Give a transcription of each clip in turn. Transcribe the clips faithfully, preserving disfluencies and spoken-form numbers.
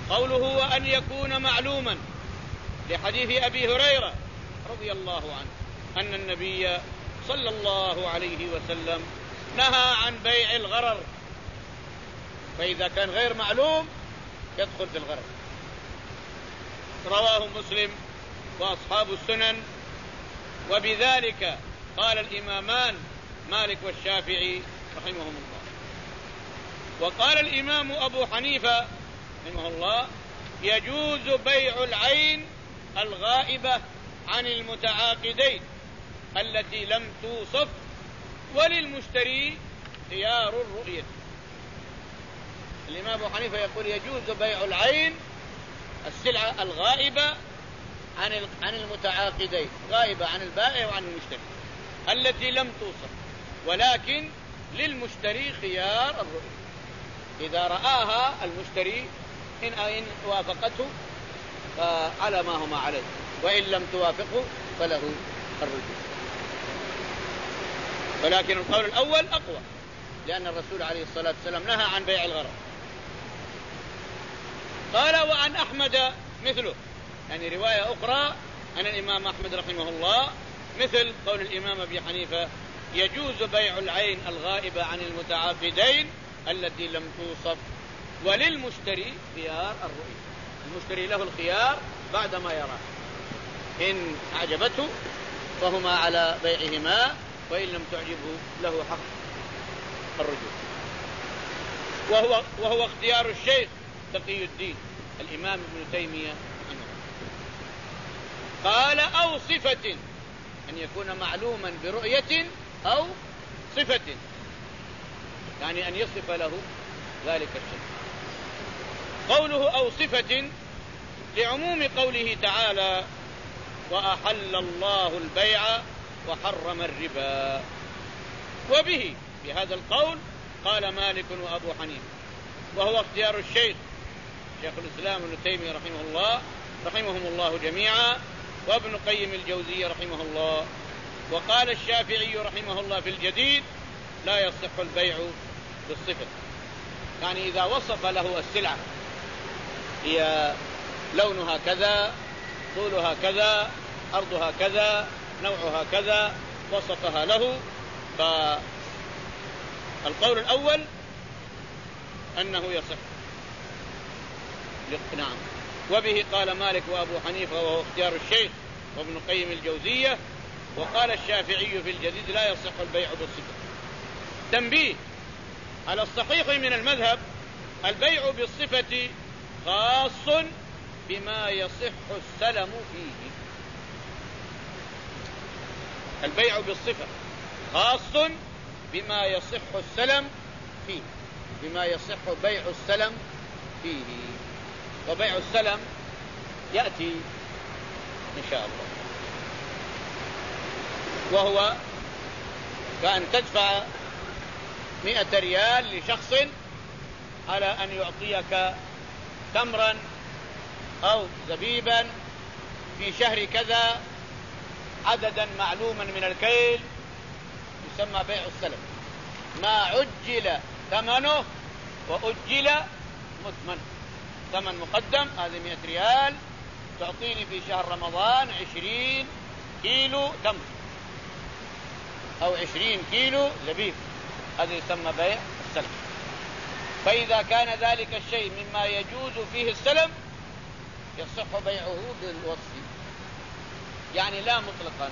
قوله وأن يكون معلوما لحديث أبي هريرة رضي الله عنه أن النبي صلى الله عليه وسلم نهى عن بيع الغرر، فإذا كان غير معلوم يدخل في الغرر. رواه مسلم وأصحاب السنن، وبذلك قال الإمامان مالك والشافعي رحمهم الله. وقال الإمام أبو حنيفة رحمه الله يجوز بيع العين الغائبة عن المتعاقدين التي لم توصف، وللمشتري خيار الرؤية. الإمام أبو حنيفة يقول يجوز بيع العين السلعة الغائبة عن عن المتعاقدين، غائبة عن البائع وعن المشتري التي لم توصف، ولكن للمشتري خيار الرؤية. إذا رآها المشتري إن إن وافقته فعلى ما هما عليه، وإن لم توافقه فله الرجوع. ولكن القول الأول أقوى، لأن الرسول عليه الصلاة والسلام نهى عن بيع الغرر. قال وعن أحمد مثله، يعني رواية أخرى عن الإمام أحمد رحمه الله مثل قول الإمام أبي حنيفة يجوز بيع العين الغائبة عن المتعاقدين التي لم توصف، وللمشتري خيار الرؤية. المشتري له الخيار بعدما يراه، إن أعجبته فهما على بيعهما، وإن لم تعجبه له حق الرجوع. وهو, وهو اختيار الشيخ تقي الدين الإمام ابن تيمية قال أو صفة، أن يكون معلوما برؤية أو صفة، يعني أن يصف له ذلك الشيء. قوله أو صفة لعموم قوله تعالى وأحل الله البيع وحرم الربا. وبه بهذا القول قال مالك وأبو حنيفة، وهو اختيار الشيخ شيخ الإسلام ابن تيمية رحمه الله رحمهم الله جميعا، وابن قيم الجوزية رحمه الله. وقال الشافعي رحمه الله في الجديد لا يصح البيع بالصفة، يعني إذا وصف له السلعة هي لونها كذا، طولها كذا، أرضها كذا، نوعها كذا، وصفها له، فالقول الأول أنه يصح. نعم. وبه قال مالك وأبو حنيفة، وهو اختيار الشيخ وابن قيم الجوزية. وقال الشافعي في الجديد لا يصح البيع بالصفة. تنبيه على الصحيح من المذهب البيع بالصفة خاص بما يصح السلم فيه. البيع بالصفة خاص بما يصح السلم فيه، بما يصح بيع السلم فيه. وبيع السلم يأتي إن شاء الله، وهو كأن تدفع مئة ريال لشخص على أن يعطيك تمرا أو زبيبا في شهر كذا عددا معلوما من الكيل، يسمى بيع السلم. ما عجل ثمنه وأجل مثمن، ثمن مقدم هذه مئة ريال، تعطيني في شهر رمضان عشرين كيلو تمر أو عشرين كيلو زبيب، هذا يسمى بيع السلم. فإذا كان ذلك الشيء مما يجوز فيه السلم يصح بيعه بالوصف، يعني لا مطلقا.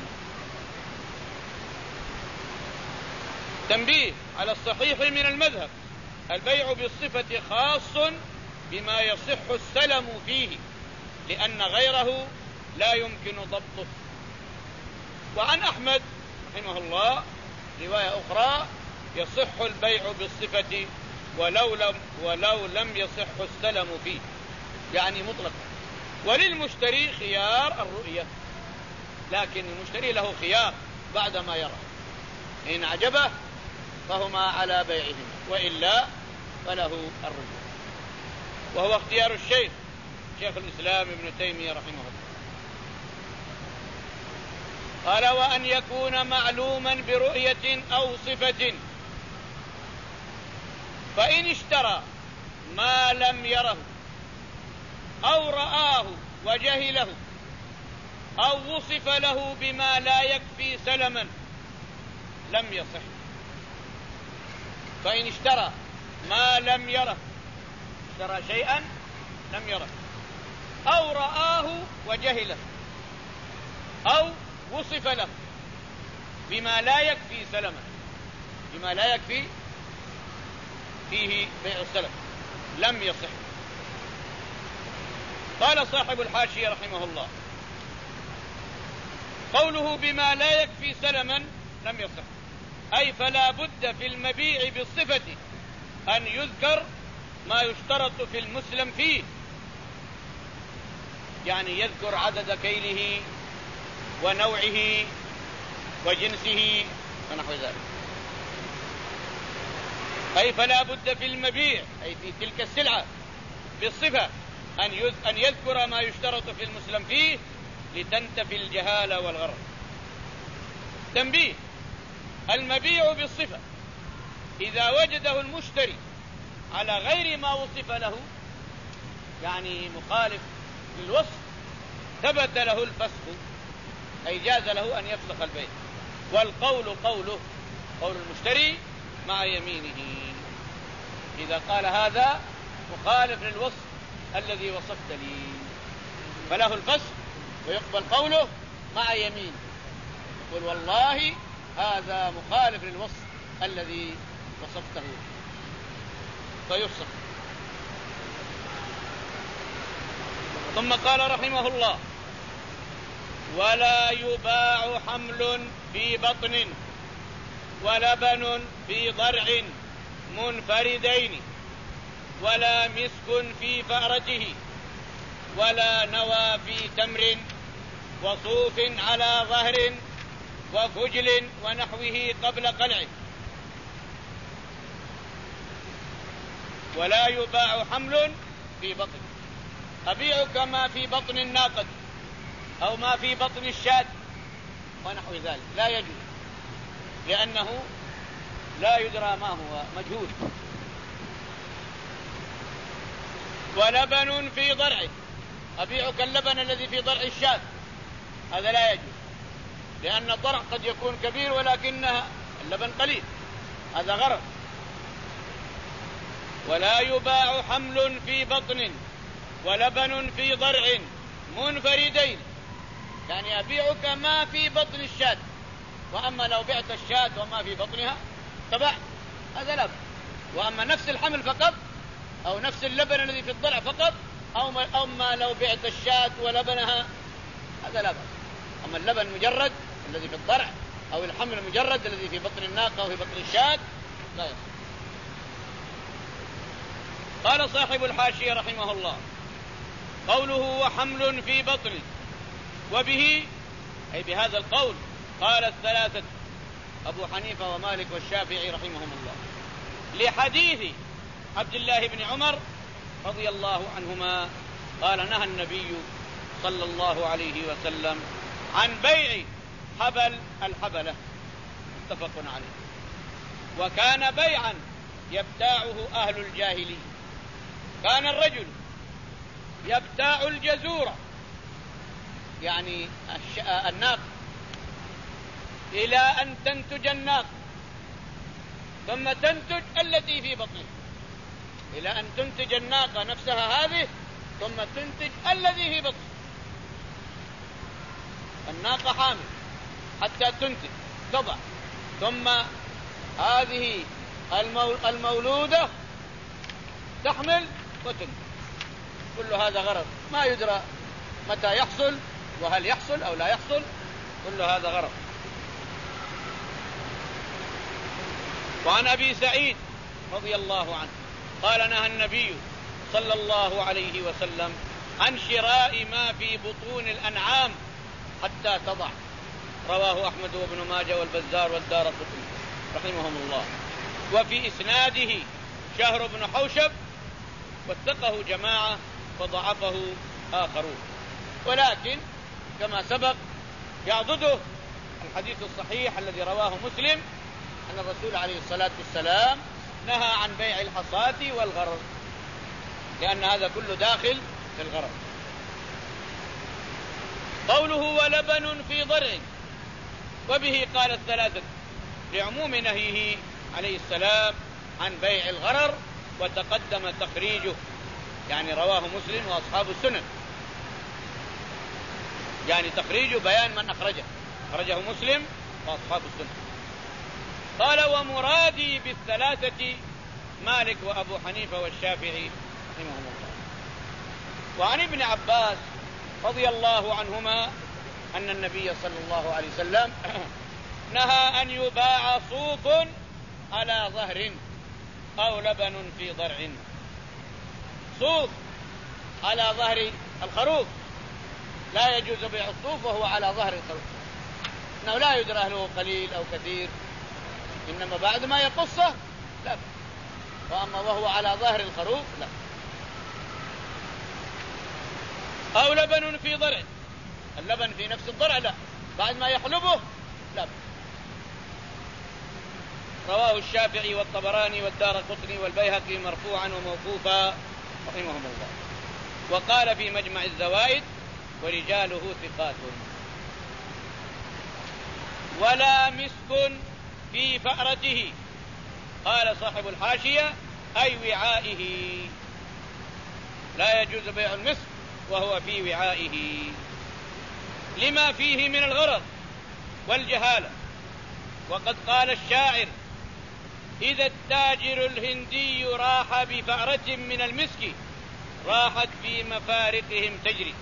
تنبيه على الصحيح من المذهب البيع بالصفة خاص بما يصح السلم فيه، لأن غيره لا يمكن ضبطه. وعن أحمد رحمه الله رواية أخرى يصح البيع بالصفة ولو لم, ولو لم يصح السلم فيه، يعني مطلقا. وللمشتري خيار الرؤية، لكن المشتري له خيار بعدما يرى، إن عجبه فهما على بيعهما، وإلا فله الرجوع. وهو اختيار الشيخ شيخ الإسلام ابن تيمية رحمه الله. قال وأن يكون معلوما برؤية أو صفة، فإن اشترى ما لم يره أو رآه وجهله أو وصف له بما لا يكفي سلما لم يصح. فإن اشترى ما لم يره، اشترى شيئا لم يره، أو رآه وجهله أو وصف له بما لا يكفي سلما، بما لا يكفي فيه بيع السلم، لم يصح. قال صاحب الحاشية رحمه الله: قوله بما لا يكفي سلما لم يصح، أي فلا بد في المبيع بالصفة أن يذكر ما يشترط في المسلم فيه، يعني يذكر عدد كيله ونوعه وجنسه ونحو ذلك. أي فلا بد في المبيع، أي في تلك السلعة بالصفة أن يذكر ما يشترط في المسلم فيه لتنتفي الجهالة والغرر. تنبيه: المبيع بالصفة إذا وجده المشتري على غير ما وصف له، يعني مخالف للوصف، ثبت له الفسخ، أي جاز له أن يفسخ البيع. والقول قوله، قول المشتري مع يمينه، إذا قال هذا مخالف للوصف الذي وصفت لي فله الفسخ، ويقبل قوله مع يمين، يقول والله هذا مخالف للوصف الذي وصفته فيفسخ. ثم قال رحمه الله: ولا يباع حمل في بطن ولبن في ضرع منفردين ولا مسك في فأرته ولا نوى في تمر وصوف على ظهر وفجل ونحوه قبل قلعه. ولا يباع حمل في بطن، أبيعك ما في بطن الناقة أو ما في بطن الشاة ونحو ذلك، لا يجوز، لأنه لا يدرى ما هو، مجهول. ولبن في ضرعه، أبيعك اللبن الذي في ضرع الشاة، هذا لا يجوز، لأن الضرع قد يكون كبير ولكنها اللبن قليل، هذا غرض. ولا يباع حمل في بطن ولبن في ضرع منفردين، يعني أبيعك ما في بطن الشاة، وأما لو بعت الشاة وما في بطنها تبع، هذا لا بأس. وأما نفس الحمل فقط أو نفس اللبن الذي في الضرع فقط، أو أما لو بعت الشاة ولبنها، هذا لا بأس. أما اللبن مجرد الذي في الضرع أو الحمل المجرد الذي في بطن الناقة أو في بطن الشاة لا يصح. قال صاحب الحاشية رحمه الله: قوله وحمل في بطن، وبه أي بهذا القول قال الثلاثة أبو حنيفة ومالك والشافعي رحمهم الله، لحديث عبد الله بن عمر رضي الله عنهما قال: نهى النبي صلى الله عليه وسلم عن بيع حبل الحبلة، متفق عليه. وكان بيعا يبتاعه أهل الجاهلية، كان الرجل يبتاع الجزورة، يعني الناقة، إلى أن تنتج الناقة، ثم تنتج التي في بطنها، إلى أن تنتج الناقة نفسها هذه، ثم تنتج الذي في بطنها. الناقة حامل حتى تنتج تضع، ثم هذه المولودة تحمل وتنتج. كل هذا غرض، ما يدرى متى يحصل وهل يحصل أو لا يحصل، كل هذا غرض. وعن أبي سعيد رضي الله عنه قال: نهى النبي صلى الله عليه وسلم عن شراء ما في بطون الأنعام حتى تضع. رواه أحمد وابن ماجه والبزار والدارقطني رحمهم الله. وفي إسناده شهر بن حوشب، وثقه جماعة وضعفه آخرون، ولكن كما سبق يعضده الحديث الصحيح الذي رواه مسلم أن الرسول عليه الصلاة والسلام نهى عن بيع الحصاة والغرر، لأن هذا كله داخل في الغرض. قوله ولبن في ضرع، وبه قال الثلاثة لعموم نهيه عليه السلام عن بيع الغرر، وتقدم تخريجه، يعني رواه مسلم وأصحاب السنن، يعني تخريجه بيان من أخرجه، أخرجه مسلم وأصحاب السنن. قال ومرادي بالثلاثة مالك وأبو حنيفة والشافعي رحمهم الله. وعن ابن عباس رضي الله عنهما أن النبي صلى الله عليه وسلم نهى أن يباع صوف على ظهر أو لبن في ضرع. صوف على ظهر الخروف لا يجوز بيع الصوف وهو على ظهر الخروف، إنه لا يدرى هل هو قليل أو كثير، إنما بعد ما يقصه لا، وأما وهو على ظهر الخروف لا. أو لبن في ضرع، اللبن في نفس الضرع لا، بعد ما يحلبه لا. رواه الشافعي والطبراني والدارقطني والبيهقي مرفوعا وموقوفا رحمهم الله. وقال في مجمع الزوائد ورجاله ثقات. ولا مسك في فأرته، قال صاحب الحاشية أي وعائه، لا يجوز بيع المسك وهو في وعائه لما فيه من الغرض والجهالة. وقد قال الشاعر إذا التاجر الهندي راح بفأرة من المسك راحت في مفارقهم تجري.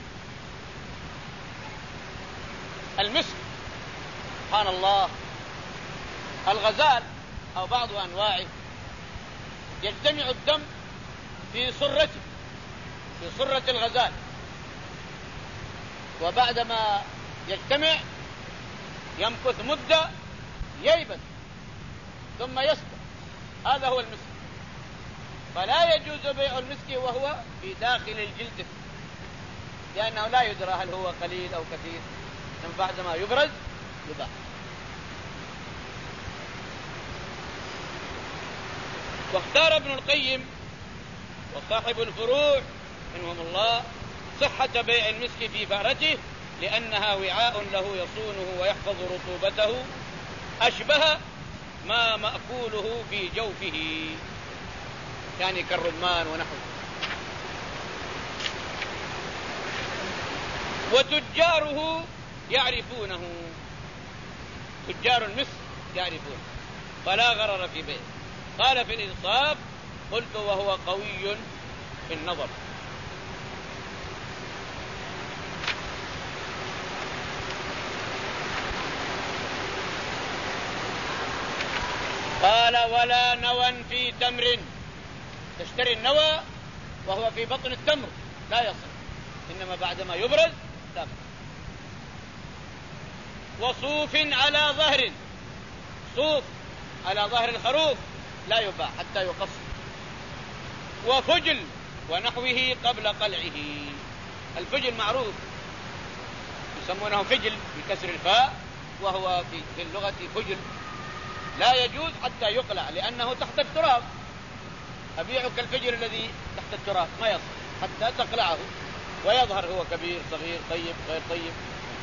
المسك سبحان الله، الغزال أو بعض أنواعه يجتمع الدم في صرته، في صرة الغزال، وبعدما يجتمع يمكث مدة ييبس ثم يسكر، هذا هو المسك. فلا يجوز بيع المسك وهو في داخل الجلد، لأنه لا يدرى هل هو قليل أو كثير، من بعدما يبرز يباع. واختار ابن القيم وصاحب الفروع منهم الله صحة بيع المسك في فأرته، لأنها وعاء له يصونه ويحفظ رطوبته، أشبه ما مأكوله في جوفه، يعني كالرمان ونحوه. وتجاره يعرفونه، تجار المسك يعرفونه، فلا غرر في بيعه. قال في الإنصاف قلت وهو قوي في النظر. قال ولا نوى في تمر، تشتري النوى وهو في بطن التمر لا يصح، إنما بعدما يبرز لا. وصوف على ظهر، صوف على ظهر الخروف لا يباع حتى يقص. وفجل ونحوه قبل قلعه، الفجل معروف يسمونه فجل بكسر الفاء، وهو في اللغة فجل، لا يجوز حتى يقلع لأنه تحت التراب. أبيعك الفجل الذي تحت التراب ما يصح حتى تقلعه ويظهر هو كبير صغير طيب غير طيب.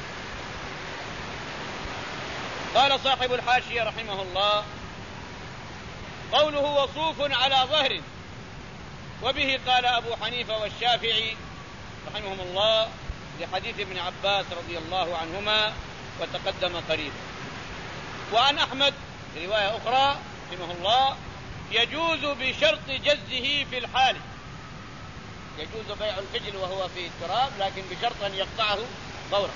قال صاحب الحاشية رحمه الله قوله وصوف على ظهر، وبه قال أبو حنيفة والشافعي رحمهم الله لحديث ابن عباس رضي الله عنهما وتقدم قريبا. وعن أحمد رواية أخرى رحمه الله يجوز بشرط جزه في الحال، يجوز بيع الفجل وهو في التراب لكن بشرط أن يقطعه فورا.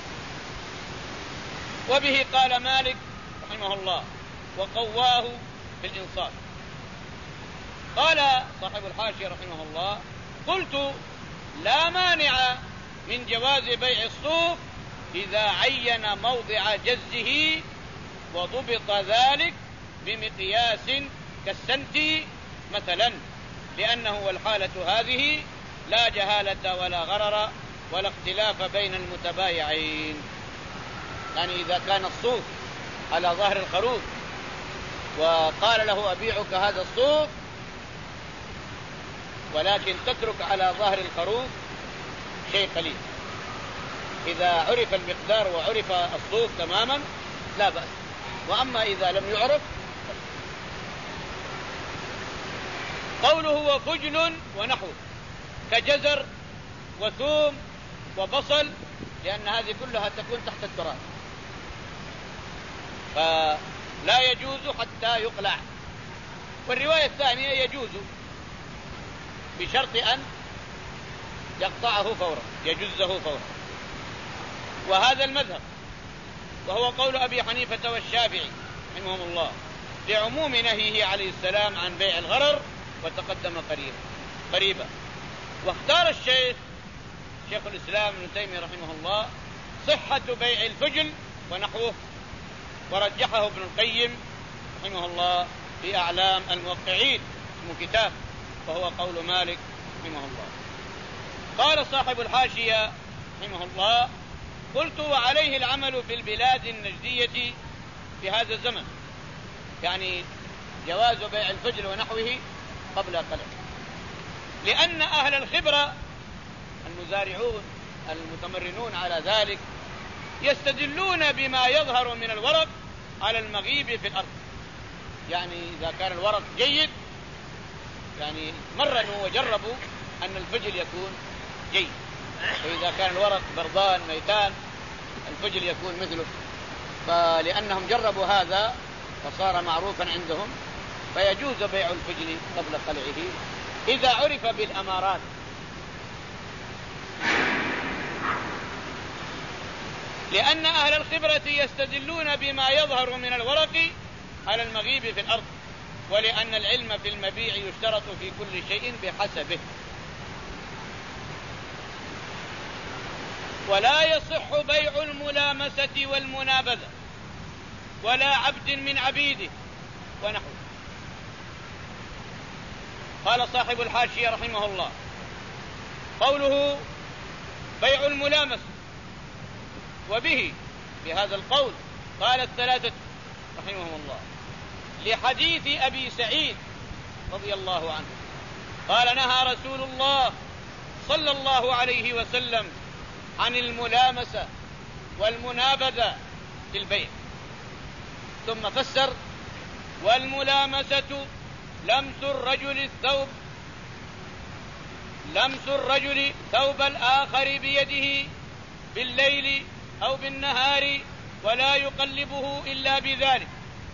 وبه قال مالك رحمه الله وقواه في الإنصاف. قال صاحب الحاشية رحمه الله قلت لا مانع من جواز بيع الصوف إذا عين موضع جزه وضبط ذلك بمقياس كالسنتي مثلا، لأنه والحالة هذه لا جهالة ولا غرر ولا اختلاف بين المتبايعين. يعني إذا كان الصوف على ظهر الخروف وقال له أبيعك هذا الصوف ولكن تترك على ظهر الخروف شيء قليل. إذا عرف المقدار وعرف الصوف تماما لا بأس، وأما إذا لم يعرف. قوله وفجل ونحو كجزر وثوم وبصل، لأن هذه كلها تكون تحت التراب، فلا يجوز حتى يقلع. والرواية الثانية يجوز بشرط أن يقطعه فورا، يجزه فورا. وهذا المذهب وهو قول أبي حنيفة والشافعي رحمهم الله لعموم نهيه عليه السلام عن بيع الغرر، وتقدم قريبا قريبا. واختار الشيخ شيخ الإسلام ابن تيمية رحمه الله صحة بيع الفجل ونحوه، ورجحه ابن القيم رحمه الله في أعلام الموقعين اسمه كتاب، وهو قول مالك رحمه الله. قال صاحب الحاشية رحمه الله قلت وعليه العمل في البلاد النجدية في هذا الزمن، يعني جواز بيع الفجل ونحوه قبل قلع، لأن أهل الخبرة المزارعون المتمرنون على ذلك يستدلون بما يظهر من الورق على المغيب في الأرض. يعني إذا كان الورق جيد، يعني مرنوا وجربوا أن الفجل يكون جيد، وإذا كان الورق بردان ميتان الفجل يكون مثله. فلأنهم جربوا هذا فصار معروفا عندهم، فيجوز بيع الفجل قبل قلعه إذا عرف بالأمارات. لأن أهل الخبرة يستدلون بما يظهر من الورق على المغيب في الأرض، ولأن العلم في المبيع يشترط في كل شيء بحسبه. ولا يصح بيع الملامسة والمنابذة ولا عبد من عبيده ونحوه. قال صاحب الحاشية رحمه الله قوله بيع الملامسة، وبه بهذا القول قال الثلاثة رحمهم الله لحديث أبي سعيد رضي الله عنه قال نهى رسول الله صلى الله عليه وسلم عن الملامسة والمنابذة في البيع، ثم فسر والملامسة لمس الرجل الثوب لمس الرجل ثوب الآخر بيده بالليل أو بالنهار ولا يقلبه إلا بذلك.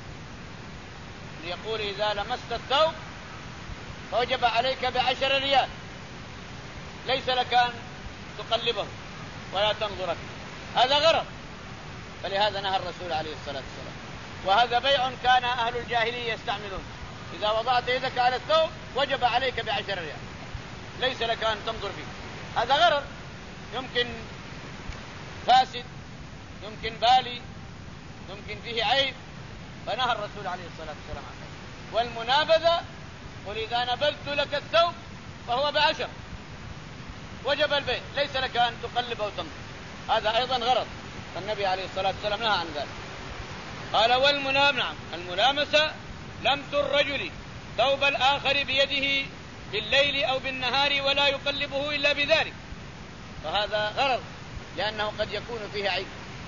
يقول إذا لمست الثوب فوجب عليك بعشر ريال، ليس لك أن تقلبه ولا تنظر فيه، هذا غرض. فلهذا نهى الرسول عليه الصلاة والسلام. وهذا بيع كان أهل الجاهلية يستعملون، إذا وضعت يدك على الثوب وجب عليك بعشر ريال، ليس لك أن تنظر فيه، هذا غرض يمكن فاسد، يمكن بالي، يمكن فيه عيب، فنهى الرسول عليه الصلاة والسلام عنه. والمنابذة قل إذا نبذت لك الثوب فهو بعشر، وجب البيع، ليس لك أن تقلب أو تنظر، هذا أيضا غرض، فالنبي عليه الصلاة والسلام نهى عن ذلك. قال والمنام نعم الملامسة لمس الرجل ثوب الآخر بيده بالليل أو بالنهار ولا يقلبه إلا بذلك، فهذا غرض لأنه قد يكون فيه عيب.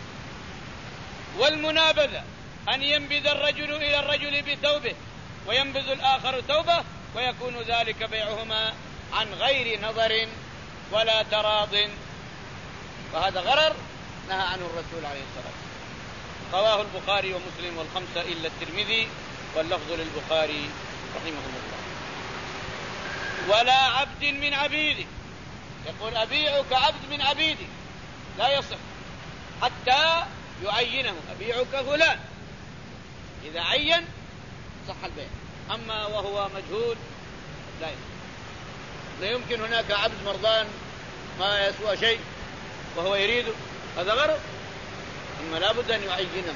والمنابذة أن ينبذ الرجل إلى الرجل بثوبه وينبذ الآخر ثوبه، ويكون ذلك بيعهما عن غير نظر ولا تراض، وهذا غرر نهى عنه الرسول عليه الصلاة والسلام. رواه البخاري ومسلم والخمسة إلا الترمذي، واللفظ للبخاري رحمه الله. ولا عبد من عبيده، يقول أبيعك عبد من عبيدي، لا يصح حتى يعينه، أبيعك فلان، إذا عين صح البيع، أما وهو مجهول لا يصح. لا يمكن هناك عبد مرضان ما يسوى شيء وهو يريده، هذا غرض، أما لا بد أن يعينه.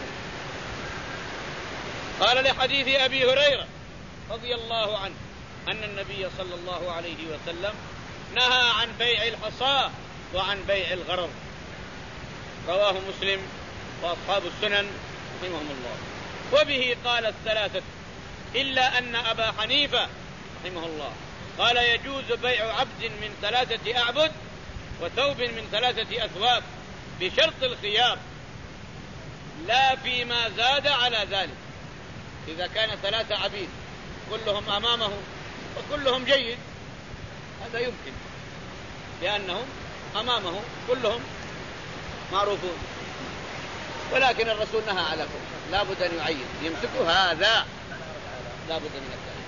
قال لحديث أبي هريرة رضي الله عنه أن النبي صلى الله عليه وسلم نهى عن بيع الحصى وعن بيع الغرر، رواه مسلم وأصحاب السنن رحمهم الله. وبه قال الثلاثة إلا أن أبا حنيفة رحمه الله قال يجوز بيع عبد من ثلاثة أعبد وثوب من ثلاثة أثواب بشرط الخيار، لا فيما زاد على ذلك. إذا كان ثلاثة عبيد كلهم أمامه وكلهم جيد هذا يمكن، لأنهم أمامه كلهم معروفون، ولكن الرسول نهى على كل، لا بد أن يعين يمسك هذا، لا بد من الثالث.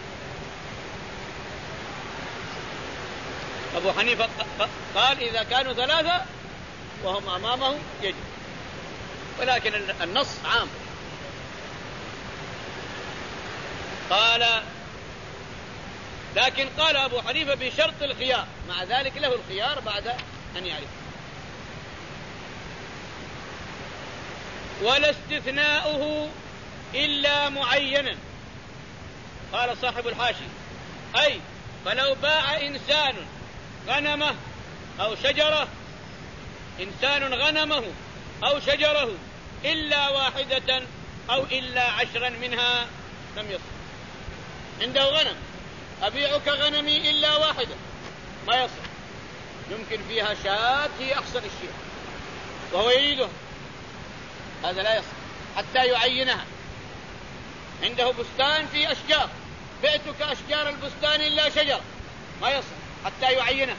أبو حنيفة قال إذا كانوا ثلاثة وهم أمامه يجب، ولكن النص عام. قال لكن قال أبو حنيفة بشرط الخيار، مع ذلك له الخيار بعد أن يعرف. ولا استثناؤه إلا معينا. قال صاحب الحاشي أي فلو باع إنسان غنمه أو شجرة إنسان غنمه أو شجره إلا واحدة أو إلا عشرا منها لم يصح. عنده غنم أبيعك غنمي إلا واحدة ما يصح، يمكن فيها شاة هي أحسن الشيء وهو يريدها، هذا لا يصح حتى يعينها. عنده بستان فيه أشجار، بعتك أشجار البستان إلا شجر ما يصح حتى يعينها.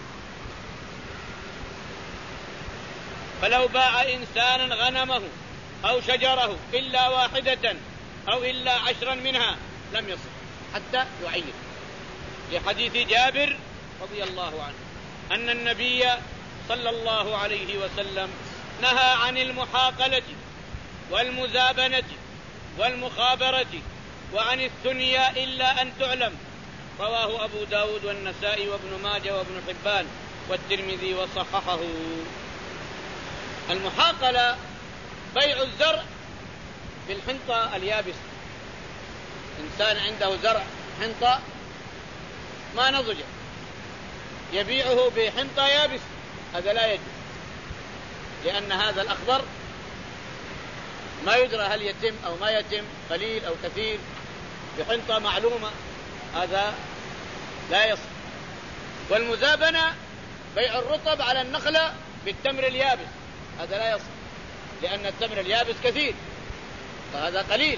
فلو باع إنسان غنمه أو شجره إلا واحدة أو إلا عشرا منها لم يصح حتى يعين، لحديث جابر رضي الله عنه أن النبي صلى الله عليه وسلم نهى عن المحاقلة والمزابنة والمخابرة وعن الثنيا إلا أن تعلم. رواه أبو داود والنسائي وابن ماجه وابن حبان والترمذي وصححه. المحاقلة بيع الزرع بالحنطة اليابس، إنسان عنده زرع حنطة ما نضج يبيعه بحنطة يابس، هذا لا يجوز، لأن هذا الأخضر ما يدرى هل يتم أو ما يتم، قليل أو كثير، بحنطة معلومة، هذا لا يصح. والمزابنة بيع الرطب على النخلة بالتمر اليابس، هذا لا يصح، لأن التمر اليابس كثير فهذا قليل.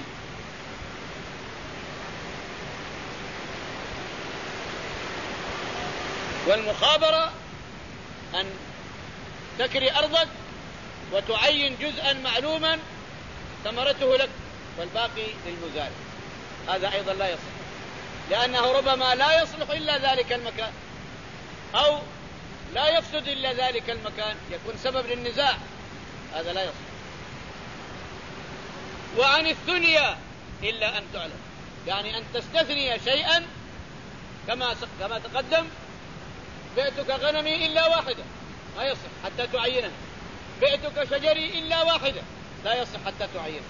والمخابرة أن تكري أرضك وتعين جزءا معلوما ثمرته لك والباقي للمزارع، هذا أيضا لا يصح، لأنه ربما لا يصلح إلا ذلك المكان أو لا يفسد إلا ذلك المكان، يكون سبب للنزاع، هذا لا يصح. وعن الثنيا إلا أن تعلم، يعني أن تستثني شيئا كما كما تقدم، بعتك غنمي إلا واحدة ما يصح حتى تعينها، بعتك شجري إلا واحدة لا يصح حتى تعينها.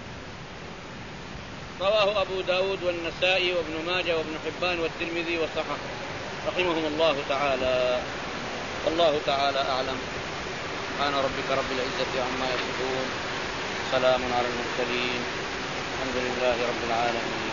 رواه أبو داود والنسائي وابن ماجه وابن حبان والترمذي وصححه رحمهم الله تعالى. والله تعالى أعلم. سبحان ربك رب العزة عما يصفون، سلام على المرسلين، الحمد لله رب العالمين.